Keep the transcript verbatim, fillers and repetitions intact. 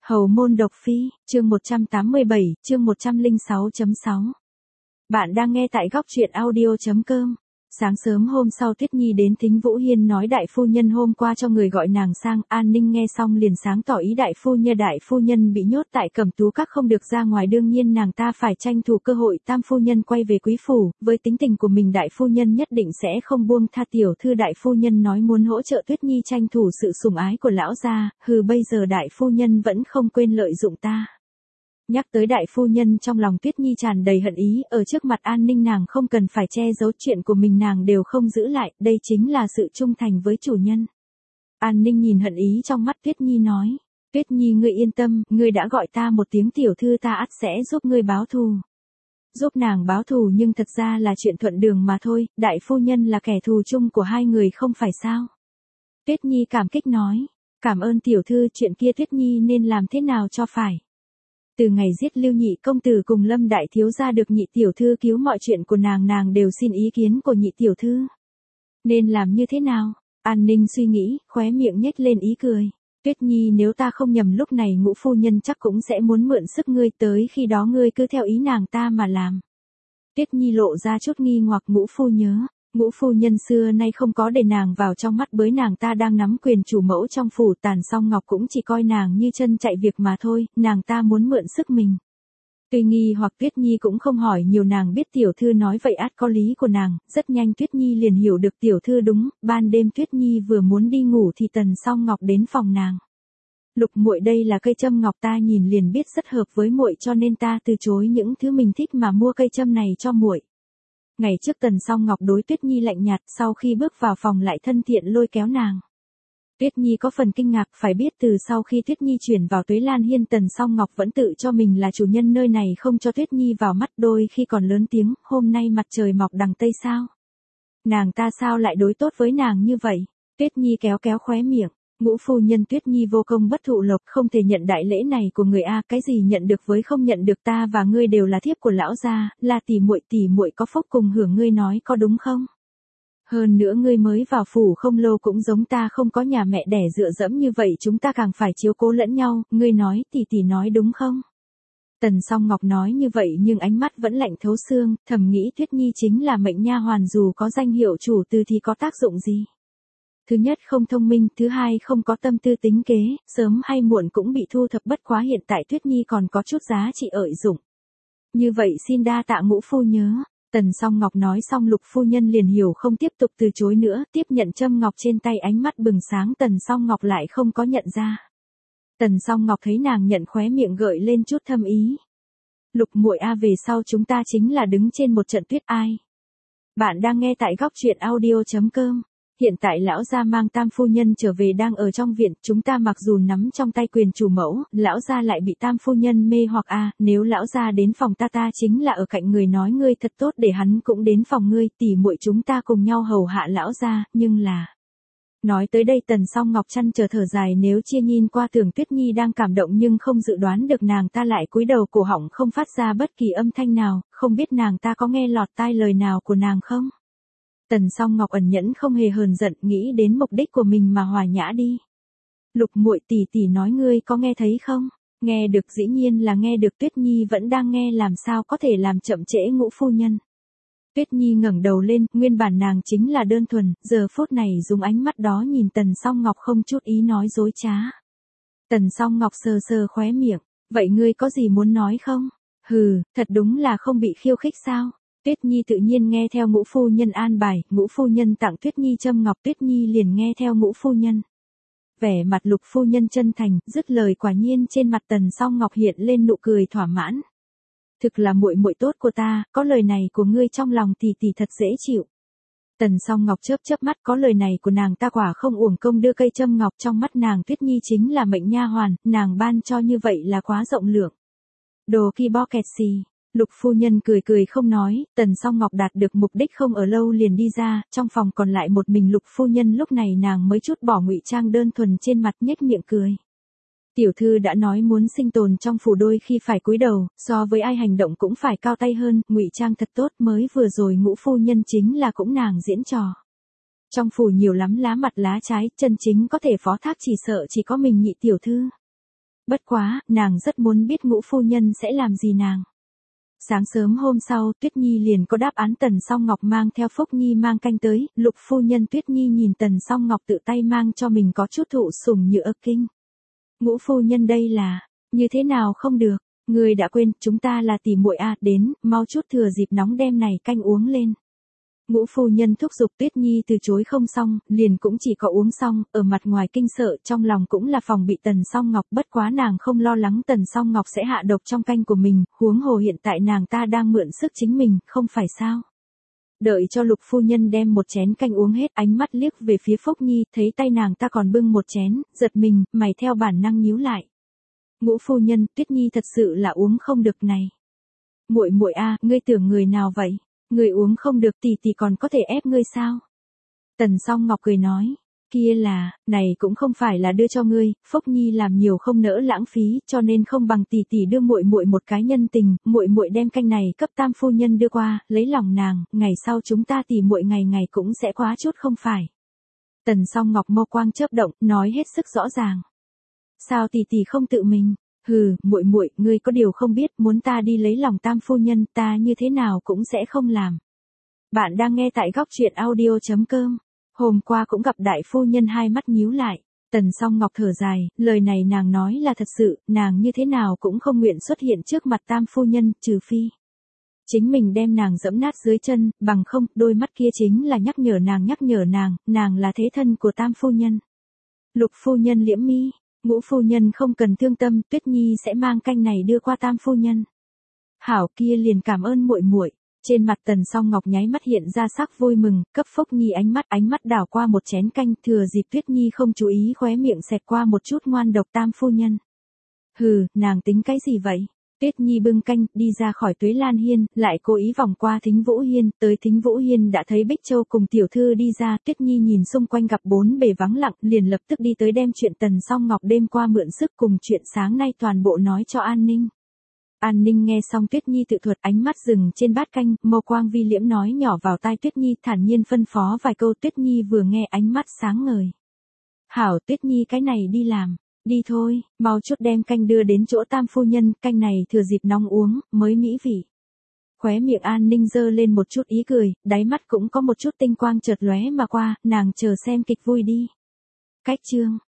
Hầu môn độc phi, chương một trăm tám mươi bảy, chương một trăm lẻ sáu chấm sáu. Bạn đang nghe tại góc truyện audio chấm com. Sáng sớm hôm sau Tuyết Nhi đến thính Vũ Hiên nói đại phu nhân hôm qua cho người gọi nàng sang, An Ninh nghe xong liền sáng tỏ ý đại phu nhân đại phu nhân bị nhốt tại Cẩm Tú Các không được ra ngoài, đương nhiên nàng ta phải tranh thủ cơ hội tam phu nhân quay về quý phủ, với tính tình của mình đại phu nhân nhất định sẽ không buông tha tiểu thư. Đại phu nhân nói muốn hỗ trợ Tuyết Nhi tranh thủ sự sủng ái của lão gia, hừ bây giờ đại phu nhân vẫn không quên lợi dụng ta. Nhắc tới đại phu nhân trong lòng Tuyết Nhi tràn đầy hận ý, ở trước mặt An Ninh nàng không cần phải che giấu chuyện của mình, nàng đều không giữ lại, đây chính là sự trung thành với chủ nhân. An Ninh nhìn hận ý trong mắt Tuyết Nhi nói, Tuyết Nhi ngươi yên tâm, ngươi đã gọi ta một tiếng tiểu thư ta ắt sẽ giúp ngươi báo thù. Giúp nàng báo thù nhưng thật ra là chuyện thuận đường mà thôi, đại phu nhân là kẻ thù chung của hai người không phải sao. Tuyết Nhi cảm kích nói, cảm ơn tiểu thư, chuyện kia Tuyết Nhi nên làm thế nào cho phải. Từ ngày giết Lưu Nhị công tử cùng Lâm đại thiếu gia được Nhị tiểu thư cứu, mọi chuyện của nàng nàng đều xin ý kiến của Nhị tiểu thư. Nên làm như thế nào? An Ninh suy nghĩ, khóe miệng nhếch lên ý cười. Tuyết Nhi nếu ta không nhầm lúc này Ngũ phu nhân chắc cũng sẽ muốn mượn sức ngươi, tới khi đó ngươi cứ theo ý nàng ta mà làm. Tuyết Nhi lộ ra chút nghi hoặc, Ngũ phu nhớ. Ngũ phu nhân xưa nay không có để nàng vào trong mắt, bới nàng ta đang nắm quyền chủ mẫu trong phủ, Tàn Song Ngọc cũng chỉ coi nàng như chân chạy việc mà thôi, nàng ta muốn mượn sức mình. Tuy nghi hoặc Tuyết Nhi cũng không hỏi nhiều, nàng biết tiểu thư nói vậy ắt có lý của nàng, rất nhanh Tuyết Nhi liền hiểu được tiểu thư đúng. Ban đêm Tuyết Nhi vừa muốn đi ngủ thì Tần Song Ngọc đến phòng nàng. Lục muội, đây là cây châm ngọc ta nhìn liền biết rất hợp với muội, cho nên ta từ chối những thứ mình thích mà mua cây châm này cho muội. Ngày trước Tần Song Ngọc đối Tuyết Nhi lạnh nhạt, sau khi bước vào phòng lại thân thiện lôi kéo nàng. Tuyết Nhi có phần kinh ngạc, phải biết từ sau khi Tuyết Nhi chuyển vào Tuế Lan Hiên, Tần Song Ngọc vẫn tự cho mình là chủ nhân nơi này, không cho Tuyết Nhi vào mắt, đôi khi còn lớn tiếng, hôm nay mặt trời mọc đằng tây sao? Nàng ta sao lại đối tốt với nàng như vậy? Tuyết Nhi kéo kéo khóe miệng. Ngũ phu nhân, Tuyết Nhi vô công bất thụ lộc, không thể nhận đại lễ này của người a, cái gì nhận được với không nhận được, ta và ngươi đều là thiếp của lão gia, là tỷ muội, tỷ muội có phúc cùng hưởng, ngươi nói có đúng không? Hơn nữa ngươi mới vào phủ không lâu cũng giống ta, không có nhà mẹ đẻ dựa dẫm như vậy, chúng ta càng phải chiếu cố lẫn nhau, ngươi nói tỷ tỷ nói đúng không? Tần Song Ngọc nói như vậy nhưng ánh mắt vẫn lạnh thấu xương, thầm nghĩ Tuyết Nhi chính là mệnh nha hoàn, dù có danh hiệu chủ từ thì có tác dụng gì? Thứ nhất không thông minh, thứ hai không có tâm tư tính kế, sớm hay muộn cũng bị thu thập, bất quá hiện tại Tuyết Nhi còn có chút giá trị ợi dụng. Như vậy xin đa tạ Ngũ phu nhớ. Tần Song Ngọc nói xong Lục phu nhân liền hiểu, không tiếp tục từ chối nữa, tiếp nhận châm ngọc trên tay, ánh mắt bừng sáng. Tần Song Ngọc lại không có nhận ra. Tần Song Ngọc thấy nàng nhận, khóe miệng gợi lên chút thâm ý. Lục muội a, về sau chúng ta chính là đứng trên một trận tuyết ai. Bạn đang nghe tại góc truyện audio chấm com. Hiện tại lão gia mang tam phu nhân trở về, đang ở trong viện, chúng ta mặc dù nắm trong tay quyền chủ mẫu, lão gia lại bị tam phu nhân mê hoặc a, à, nếu lão gia đến phòng ta, ta chính là ở cạnh người nói ngươi thật tốt, để hắn cũng đến phòng ngươi, tỉ muội chúng ta cùng nhau hầu hạ lão gia, nhưng là... Nói tới đây Tần Song Ngọc chăn trở thở dài, nếu chia nhìn qua tưởng Tuyết Nhi đang cảm động, nhưng không dự đoán được nàng ta lại cúi đầu, cổ họng không phát ra bất kỳ âm thanh nào, không biết nàng ta có nghe lọt tai lời nào của nàng không? Tần Song Ngọc ẩn nhẫn không hề hờn giận, nghĩ đến mục đích của mình mà hòa nhã đi. Lục muội, tỷ tỷ nói ngươi có nghe thấy không? Nghe được, dĩ nhiên là nghe được, Tuyết Nhi vẫn đang nghe, làm sao có thể làm chậm trễ Ngũ phu nhân. Tuyết Nhi ngẩng đầu lên, nguyên bản nàng chính là đơn thuần, giờ phút này dùng ánh mắt đó nhìn Tần Song Ngọc không chút ý nói dối trá. Tần Song Ngọc sờ sờ khóe miệng, vậy ngươi có gì muốn nói không? Hừ, thật đúng là không bị khiêu khích sao? Tuyết Nhi tự nhiên nghe theo Ngũ phu nhân an bài, Ngũ phu nhân tặng Tuyết Nhi châm ngọc, Tuyết Nhi liền nghe theo Ngũ phu nhân. Vẻ mặt Lục phu nhân chân thành, dứt lời quả nhiên trên mặt Tần Song Ngọc hiện lên nụ cười thỏa mãn. Thực là muội muội tốt của ta, có lời này của ngươi trong lòng tỷ tỷ thật dễ chịu. Tần Song Ngọc chớp chớp mắt, có lời này của nàng ta quả không uổng công đưa cây châm ngọc, trong mắt nàng Tuyết Nhi chính là mệnh nha hoàn, nàng ban cho như vậy là quá rộng lượng. Đồ ki bo kẹt xì. Lục phu nhân cười cười không nói, Tần Song Ngọc đạt được mục đích không ở lâu liền đi ra, trong phòng còn lại một mình Lục phu nhân, lúc này nàng mới chút bỏ ngụy trang đơn thuần trên mặt, nhếch miệng cười. Tiểu thư đã nói muốn sinh tồn trong phủ đôi khi phải cúi đầu, so với ai hành động cũng phải cao tay hơn, ngụy trang thật tốt, mới vừa rồi Ngũ phu nhân chính là cũng nàng diễn trò. Trong phủ nhiều lắm lá mặt lá trái, chân chính có thể phó thác chỉ sợ chỉ có mình Nhị tiểu thư. Bất quá, nàng rất muốn biết Ngũ phu nhân sẽ làm gì nàng. Sáng sớm hôm sau, Tuyết Nhi liền có đáp án. Tần Song Ngọc mang theo Phúc Nhi mang canh tới, Lục phu nhân. Tuyết Nhi nhìn Tần Song Ngọc tự tay mang cho mình có chút thụ sủng nhược kinh. Ngũ phu nhân đây là, như thế nào không được, người đã quên, chúng ta là tỷ muội a, đến, mau chút thừa dịp nóng đem này canh uống lên. Ngũ phu nhân thúc giục. Tuyết Nhi từ chối không xong, liền cũng chỉ có uống xong, ở mặt ngoài kinh sợ, trong lòng cũng là phòng bị Tần Song Ngọc. Bất quá nàng không lo lắng Tần Song Ngọc sẽ hạ độc trong canh của mình, huống hồ hiện tại nàng ta đang mượn sức chính mình, không phải sao. Đợi cho Lục phu nhân đem một chén canh uống hết, ánh mắt liếc về phía Phúc Nhi, thấy tay nàng ta còn bưng một chén, giật mình, mày theo bản năng nhíu lại. Ngũ phu nhân, Tuyết Nhi thật sự là uống không được này. Muội muội a, ngươi tưởng người nào vậy? Người uống không được tỷ tỷ còn có thể ép ngươi sao? Tần Song Ngọc cười nói, kia là, này cũng không phải là đưa cho ngươi, Phúc Nhi làm nhiều không nỡ lãng phí, cho nên không bằng tỷ tỷ đưa muội muội một cái nhân tình, muội muội đem canh này cấp Tam phu nhân đưa qua, lấy lòng nàng, ngày sau chúng ta tỷ muội ngày ngày cũng sẽ quá chút không phải. Tần Song Ngọc mâu quang chớp động, nói hết sức rõ ràng. Sao tỷ tỷ không tự mình? Hừ, muội muội, ngươi có điều không biết, muốn ta đi lấy lòng Tam phu nhân, ta như thế nào cũng sẽ không làm. Bạn đang nghe tại góc truyện audio chấm com. Hôm qua cũng gặp đại phu nhân, hai mắt nhíu lại. Tần Song Ngọc thở dài, lời này nàng nói là thật sự, nàng như thế nào cũng không nguyện xuất hiện trước mặt Tam phu nhân, trừ phi chính mình đem nàng giẫm nát dưới chân, bằng không, đôi mắt kia chính là nhắc nhở nàng nhắc nhở nàng, nàng là thế thân của Tam phu nhân. Lục phu nhân liễm mi. Ngũ phu nhân không cần thương tâm, Tuyết Nhi sẽ mang canh này đưa qua Tam phu nhân. Hảo, kia liền cảm ơn muội muội. Trên mặt Tần Song Ngọc nháy mắt hiện ra sắc vui mừng, cấp Phúc Nhi ánh mắt, ánh mắt đảo qua một chén canh, thừa dịp Tuyết Nhi không chú ý khóe miệng xẹt qua một chút ngoan độc. Tam phu nhân. Hừ, nàng tính cái gì vậy? Tuyết Nhi bưng canh, đi ra khỏi Tuế Lan Hiên, lại cố ý vòng qua Thính Vũ Hiên, tới Thính Vũ Hiên đã thấy Bích Châu cùng tiểu thư đi ra. Tuyết Nhi nhìn xung quanh gặp bốn bề vắng lặng, liền lập tức đi tới đem chuyện Tần Song Ngọc đêm qua mượn sức cùng chuyện sáng nay toàn bộ nói cho An Ninh. An Ninh nghe xong Tuyết Nhi tự thuật, ánh mắt dừng trên bát canh, mâu quang vi liễm nói nhỏ vào tai Tuyết Nhi, thản nhiên phân phó vài câu. Tuyết Nhi vừa nghe ánh mắt sáng ngời. Hảo, Tuyết Nhi cái này đi làm. Đi thôi, mau chút đem canh đưa đến chỗ Tam phu nhân, canh này thừa dịp nóng uống, mới mỹ vị. Khóe miệng An Ninh giơ lên một chút ý cười, đáy mắt cũng có một chút tinh quang chợt lóe mà qua, nàng chờ xem kịch vui đi. Cách chương